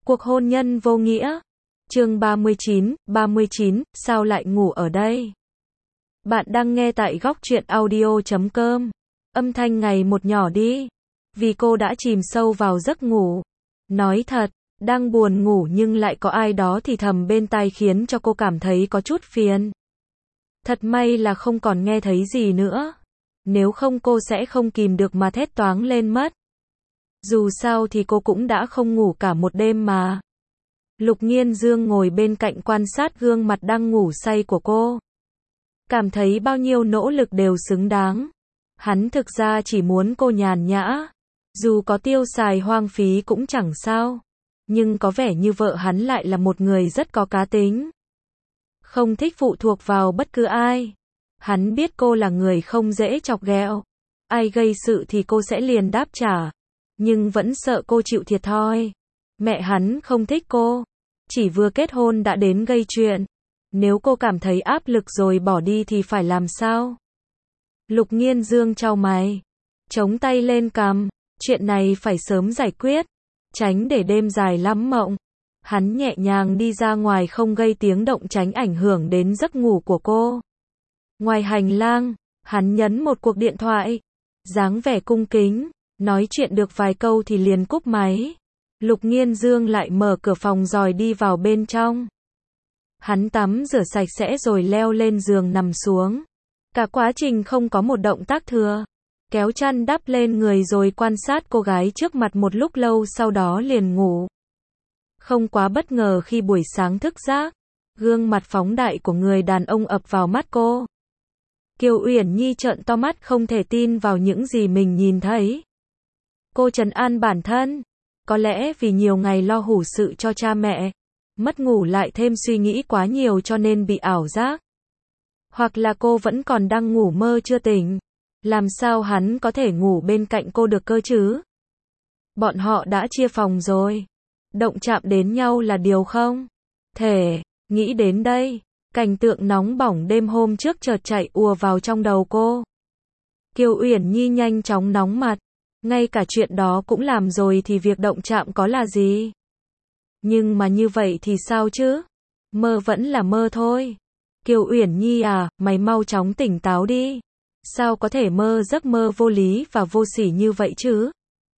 Cuộc hôn nhân vô nghĩa. Chương 39, sao lại ngủ ở đây? Bạn đang nghe tại góc truyện audio.com. Âm thanh ngày một nhỏ đi, vì cô đã chìm sâu vào giấc ngủ. Nói thật, đang buồn ngủ nhưng lại có ai đó thì thầm bên tai khiến cho cô cảm thấy có chút phiền. Thật may là không còn nghe thấy gì nữa. Nếu không cô sẽ không kìm được mà thét toáng lên mất. Dù sao thì cô cũng đã không ngủ cả một đêm mà. Lục Nghiên Dương ngồi bên cạnh quan sát gương mặt đang ngủ say của cô. Cảm thấy bao nhiêu nỗ lực đều xứng đáng. Hắn thực ra chỉ muốn cô nhàn nhã. Dù có tiêu xài hoang phí cũng chẳng sao. Nhưng có vẻ như vợ hắn lại là một người rất có cá tính. Không thích phụ thuộc vào bất cứ ai. Hắn biết cô là người không dễ chọc ghẹo. Ai gây sự thì cô sẽ liền đáp trả. Nhưng vẫn sợ cô chịu thiệt thòi. Mẹ hắn không thích cô. Chỉ vừa kết hôn đã đến gây chuyện. Nếu cô cảm thấy áp lực rồi bỏ đi thì phải làm sao? Lục Nghiên Dương chau mày. Chống tay lên cằm. Chuyện này phải sớm giải quyết. Tránh để đêm dài lắm mộng. Hắn nhẹ nhàng đi ra ngoài không gây tiếng động tránh ảnh hưởng đến giấc ngủ của cô. Ngoài hành lang, hắn nhấn một cuộc điện thoại. Dáng vẻ cung kính. Nói chuyện được vài câu thì liền cúp máy. Lục Nghiên Dương lại mở cửa phòng rồi đi vào bên trong. Hắn tắm rửa sạch sẽ rồi leo lên giường nằm xuống. Cả quá trình không có một động tác thừa. Kéo chăn đắp lên người rồi quan sát cô gái trước mặt một lúc lâu sau đó liền ngủ. Không quá bất ngờ khi buổi sáng thức giấc, gương mặt phóng đại của người đàn ông ập vào mắt cô. Kiều Uyển Nhi trợn to mắt không thể tin vào những gì mình nhìn thấy. Cô trấn an bản thân. Có lẽ vì nhiều ngày lo hủ sự cho cha mẹ, mất ngủ lại thêm suy nghĩ quá nhiều cho nên bị ảo giác. Hoặc là cô vẫn còn đang ngủ mơ chưa tỉnh. Làm sao hắn có thể ngủ bên cạnh cô được cơ chứ? Bọn họ đã chia phòng rồi. Động chạm đến nhau là điều không thể. Nghĩ đến đây, cảnh tượng nóng bỏng đêm hôm trước chợt chạy ùa vào trong đầu cô. Kiều Uyển Nhi nhanh chóng nóng mặt. Ngay cả chuyện đó cũng làm rồi thì việc động chạm có là gì? Nhưng mà như vậy thì sao chứ? Mơ vẫn là mơ thôi. Kiều Uyển Nhi à, mày mau chóng tỉnh táo đi. Sao có thể mơ giấc mơ vô lý và vô sỉ như vậy chứ?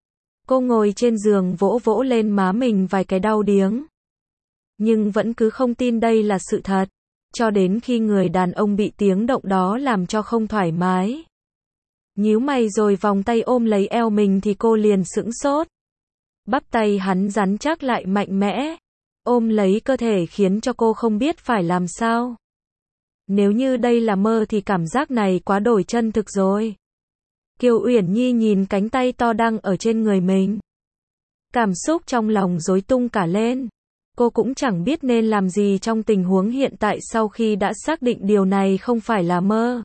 Cô ngồi trên giường vỗ vỗ lên má mình vài cái đau điếng. Nhưng vẫn cứ không tin đây là sự thật. Cho đến khi người đàn ông bị tiếng động đó làm cho không thoải mái. Nhíu mày rồi vòng tay ôm lấy eo mình thì cô liền sững sốt. Bắp tay hắn rắn chắc lại mạnh mẽ. Ôm lấy cơ thể khiến cho cô không biết phải làm sao. Nếu như đây là mơ thì cảm giác này quá đổi chân thực rồi. Kiều Uyển Nhi nhìn cánh tay to đang ở trên người mình. Cảm xúc trong lòng rối tung cả lên. Cô cũng chẳng biết nên làm gì trong tình huống hiện tại sau khi đã xác định điều này không phải là mơ.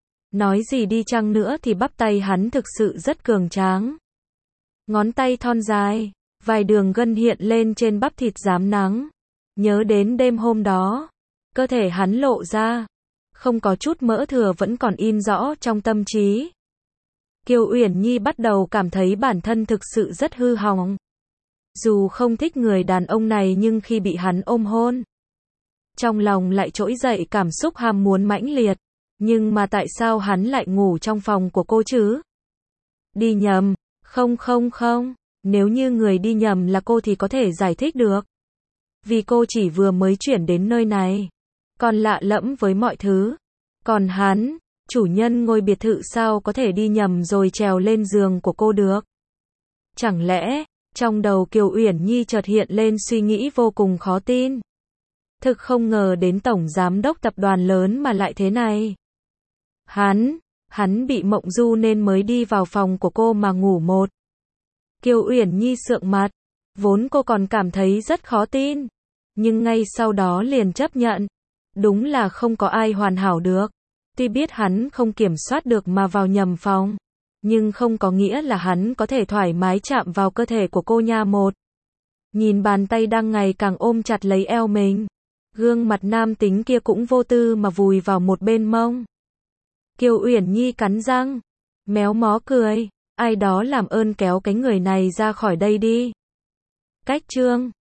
Nói gì đi chăng nữa thì bắp tay hắn thực sự rất cường tráng. Ngón tay thon dài, vài đường gân hiện lên trên bắp thịt rám nắng. Nhớ đến đêm hôm đó, cơ thể hắn lộ ra, không có chút mỡ thừa vẫn còn in rõ trong tâm trí. Kiều Uyển Nhi bắt đầu cảm thấy bản thân thực sự rất hư hỏng. Dù không thích người đàn ông này nhưng khi bị hắn ôm hôn, trong lòng lại trỗi dậy cảm xúc ham muốn mãnh liệt. Nhưng mà tại sao hắn lại ngủ trong phòng của cô chứ? Đi nhầm, không, nếu như người đi nhầm là cô thì có thể giải thích được. Vì cô chỉ vừa mới chuyển đến nơi này, còn lạ lẫm với mọi thứ. Còn hắn, chủ nhân ngôi biệt thự sao có thể đi nhầm rồi trèo lên giường của cô được? Chẳng lẽ, trong đầu Kiều Uyển Nhi chợt hiện lên suy nghĩ vô cùng khó tin. Thực không ngờ đến tổng giám đốc tập đoàn lớn mà lại thế này. Hắn bị mộng du nên mới đi vào phòng của cô mà ngủ một. Kiều Uyển Nhi sượng mặt. Vốn cô còn cảm thấy rất khó tin. Nhưng ngay sau đó liền chấp nhận. Đúng là không có ai hoàn hảo được. Tuy biết hắn không kiểm soát được mà vào nhầm phòng. Nhưng không có nghĩa là hắn có thể thoải mái chạm vào cơ thể của cô nha một. Nhìn bàn tay đang ngày càng ôm chặt lấy eo mình. Gương mặt nam tính kia cũng vô tư mà vùi vào một bên mông. Kiều Uyển Nhi cắn răng, méo mó cười, ai đó làm ơn kéo cái người này ra khỏi đây đi. Cách chương